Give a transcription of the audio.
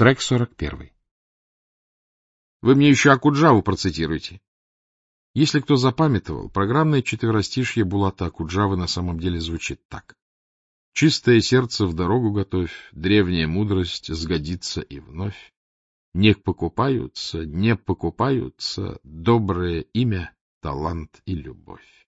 Трек 41. Вы мне еще Окуджаву процитируйте. Если кто запамятовал, программное четверостишье Булата Окуджавы на самом деле звучит так. Чистое сердце в дорогу готовь, древняя мудрость сгодится и вновь. Не покупаются, доброе имя, талант и любовь.